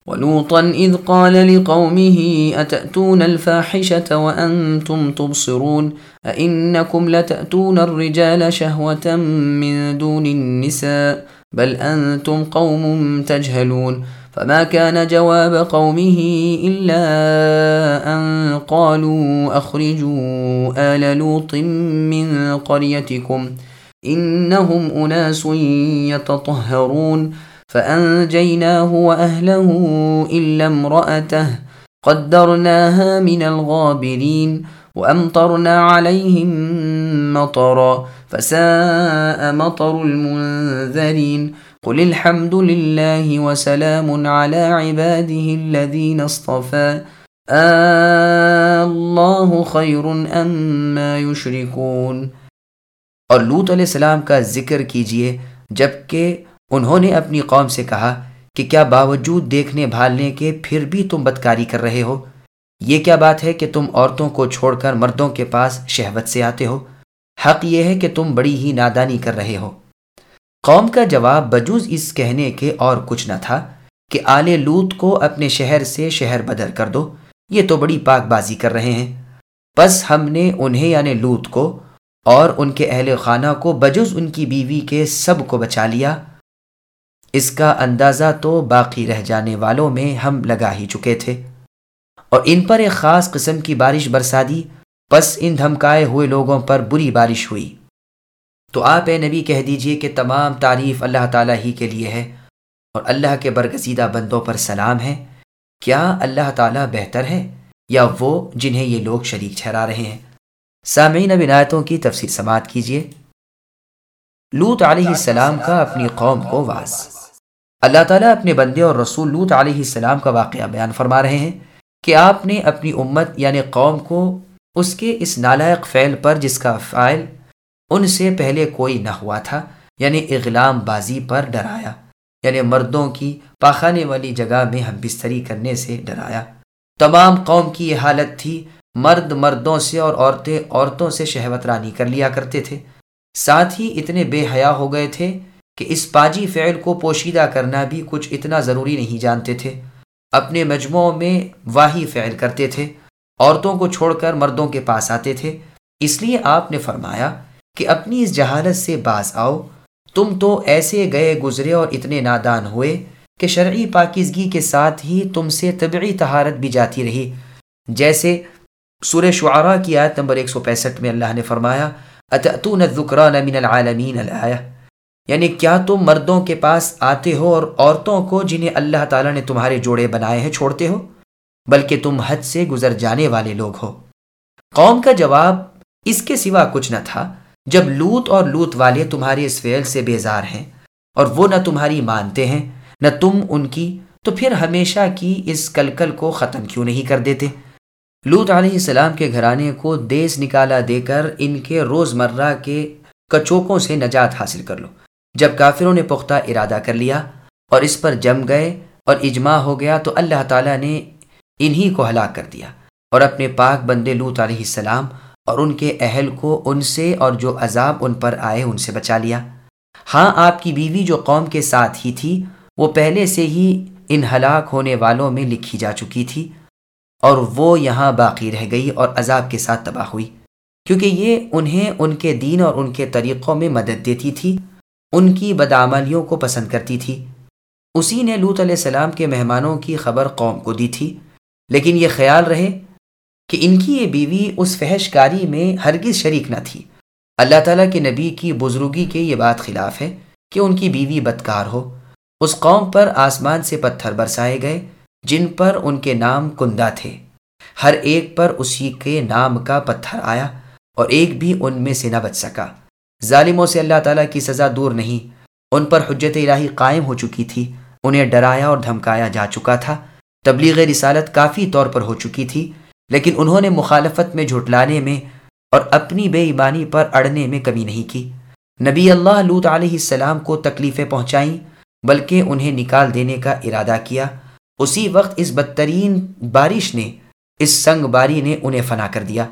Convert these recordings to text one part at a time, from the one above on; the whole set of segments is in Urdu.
وَلُوطًا إِذْ قَالَ لِقَوْمِهِ أَتَأْتُونَ الْفَاحِشَةَ وَأَنْتُمْ تُبْصِرُونَ أَإِنَّكُمْ لَتَأْتُونَ الرِّجَالَ شَهْوَةً مِّن دُونِ النِّسَاءِ بَلْ أَنْتُمْ قَوْمٌ تَجْهَلُونَ فما كان جواب قومه إلا أن قالوا أخرجوا آل لوط من قريتكم إنهم أناس يتطهرون فأنجيناه وأهله إلا امرأته قدرناها من الغابرين وأمطرنا عليهم مطرا فساء مطر المنذرين قل الحمد لله وسلام على عباده الذين اصطفى اللہ خیر اما یشرکون۔ اور لوط علیہ السلام کا ذکر کیجئے جبکہ انہوں نے اپنی قوم سے کہا کہ کیا باوجود دیکھنے بھالنے کے پھر بھی تم بدکاری کر رہے ہو؟ یہ کیا بات ہے کہ تم عورتوں کو چھوڑ کر مردوں کے پاس شہوت سے آتے ہو؟ حق یہ ہے کہ تم بڑی ہی نادانی کر رہے ہو۔ قوم کا جواب بجوز اس کہنے کے اور کچھ نہ تھا کہ آل لوط کو اپنے شہر سے شہر بدر کر دو، یہ تو بڑی پاک بازی کر رہے ہیں۔ پس ہم نے انہیں یعنی لوط کو اور ان کے اہل خانہ کو بجز ان کی بیوی کے سب کو بچا لیا۔ اس کا اندازہ تو باقی رہ جانے والوں میں ہم لگا ہی چکے تھے، اور ان پر ایک خاص قسم کی بارش برسا دی، پس ان دھمکائے ہوئے لوگوں پر بری بارش ہوئی۔ تو آپ اے نبی کہہ دیجئے کہ تمام تعریف اللہ تعالیٰ ہی کے لیے ہے، اور اللہ کے برگزیدہ بندوں پر سلام ہے۔ کیا اللہ تعالیٰ بہتر ہے یا وہ جنہیں یہ لوگ شریک ٹھہرا رہے ہیں؟ سامعین، اب ان آیتوں کی تفسیر سماعت کیجئے۔ لوط علیہ السلام کا اپنی قوم کو واز۔ اللہ تعالیٰ اپنے بندے اور رسول لوط علیہ السلام کا واقعہ بیان فرما رہے ہیں کہ آپ نے اپنی امت یعنی قوم کو اس کے اس نالائق فعل پر جس کا فاعل ان سے پہلے کوئی نہ ہوا تھا یعنی اغلام بازی پر ڈرایا، یعنی مردوں کی پاخانے والی جگہ میں ہم بستری کرنے سے ڈرایا۔ تمام قوم کی یہ حالت تھی، مرد مردوں سے اور عورتیں عورتوں سے شہوت رانی کر لیا کرتے تھے، ساتھ ہی اتنے بے حیا ہو گئے تھے کہ اس پاجی فعل کو پوشیدہ کرنا بھی کچھ اتنا ضروری نہیں جانتے تھے۔ اپنے مجموعوں میں واہی فعل کرتے تھے، عورتوں کو چھوڑ کر مردوں کے پاس آتے تھے۔ اس لیے آپ نے فرمایا کہ اپنی اس جہالت سے باز آؤ، تم تو ایسے گئے گزرے اور اتنے نادان ہوئے کہ شرعی پاکیزگی کے ساتھ ہی تم سے طبعی طہارت بھی جاتی رہی، جیسے سورہ شعراء کی آیت نمبر 165 میں اللہ نے فرمایا اتأتون الذکران من العالمین الآیہ، یعنی کیا تم مردوں کے پاس آتے ہو اور عورتوں کو جنہیں اللہ تعالیٰ نے تمہارے جوڑے بنائے ہیں چھوڑتے ہو، بلکہ تم حد سے گزر جانے والے لوگ ہو۔ قوم کا جواب اس کے سوا کچھ نہ تھا، جب لوط اور لوط والے تمہارے اس فعل سے بیزار ہیں اور وہ نہ تمہاری مانتے ہیں نہ تم ان کی، تو پھر ہمیشہ کی اس کلکل کو ختم کیوں نہیں کر دیتے؟ لوط علیہ السلام کے گھرانے کو دیس نکالا دے کر ان کے روزمرہ کے کچوکوں سے نجات حاصل کر لو۔ جب کافروں نے پختہ ارادہ کر لیا اور اس پر جم گئے اور اجماع ہو گیا تو اللہ تعالیٰ نے انہی کو ہلاک کر دیا اور اپنے پاک بندے لوط علیہ السلام اور ان کے اہل کو ان سے اور جو عذاب ان پر آئے ان سے بچا لیا۔ ہاں، آپ کی بیوی جو قوم کے ساتھ ہی تھی وہ پہلے سے ہی ان ہلاک ہونے والوں میں لکھی جا چکی تھی، اور وہ یہاں باقی رہ گئی اور عذاب کے ساتھ تباہ ہوئی، کیونکہ یہ انہیں ان کے دین اور ان کے طریقوں میں مدد دیتی تھی، ان کی بدعملیوں کو پسند کرتی تھی۔ اسی نے لوط علیہ السلام کے مہمانوں کی خبر قوم کو دی تھی، لیکن یہ خیال رہے کہ ان کی یہ بیوی اس فحش کاری میں ہرگز شریک نہ تھی۔ اللہ تعالیٰ کے نبی کی بزرگی کے یہ بات خلاف ہے کہ ان کی بیوی بدکار ہو۔ اس قوم پر آسمان سے پتھر برسائے گئے جن پر ان کے نام کندہ تھے، ہر ایک پر اسی کے نام کا پتھر آیا اور ایک بھی ان میں سے نہ بچ سکا۔ ظالموں سے اللہ تعالیٰ کی سزا دور نہیں، ان پر حجت الہی قائم ہو چکی تھی، انہیں ڈرایا اور دھمکایا جا چکا تھا، تبلیغ رسالت کافی طور پر ہو چکی تھی، لیکن انہوں نے مخالفت میں جھٹلانے میں اور اپنی بے ایمانی پر اڑنے میں کمی نہیں کی۔ نبی اللہ لوط علیہ السلام کو تکلیفیں پہنچائیں بلکہ انہیں نکال دینے کا ارادہ کیا۔ اسی وقت اس بدترین بارش نے، اس سنگ باری نے انہیں فنا کر دیا۔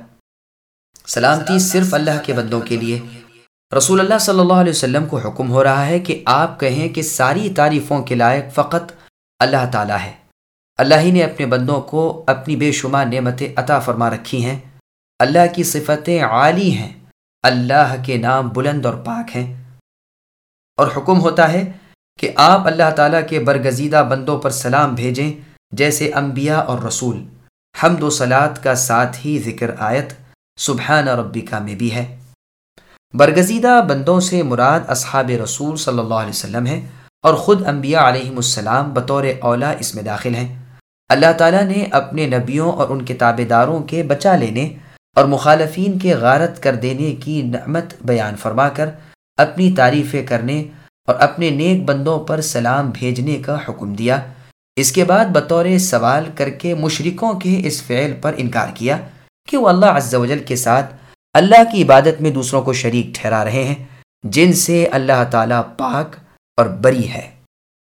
سلامتی صرف اللہ کے بندوں کے لیے۔ رسول اللہ صلی اللہ علیہ وسلم کو حکم ہو رہا ہے کہ آپ کہیں کہ ساری تعریفوں کے لائق فقط اللہ تعالیٰ ہے۔ اللہ ہی نے اپنے بندوں کو اپنی بے شمار نعمتیں عطا فرما رکھی ہیں۔ اللہ کی صفتیں عالی ہیں، اللہ کے نام بلند اور پاک ہیں، اور حکم ہوتا ہے کہ آپ اللہ تعالیٰ کے برگزیدہ بندوں پر سلام بھیجیں، جیسے انبیاء اور رسول۔ حمد و صلات کا ساتھ ہی ذکر آیت سبحان ربکا میں بھی ہے۔ برگزیدہ بندوں سے مراد اصحاب رسول صلی اللہ علیہ وسلم ہے، اور خود انبیاء علیہم السلام بطور اولا اس میں داخل ہیں۔ اللہ تعالیٰ نے اپنے نبیوں اور ان کے تابع داروں کے بچا لینے اور مخالفین کے غارت کر دینے کی نعمت بیان فرما کر اپنی تعریفیں کرنے اور اپنے نیک بندوں پر سلام بھیجنے کا حکم دیا۔ اس کے بعد بطور سوال کر کے مشرکوں کے اس فعل پر انکار کیا کہ وہ اللہ عز و جل کے ساتھ اللہ کی عبادت میں دوسروں کو شریک ٹھہرا رہے ہیں، جن سے اللہ تعالیٰ پاک اور بری ہے۔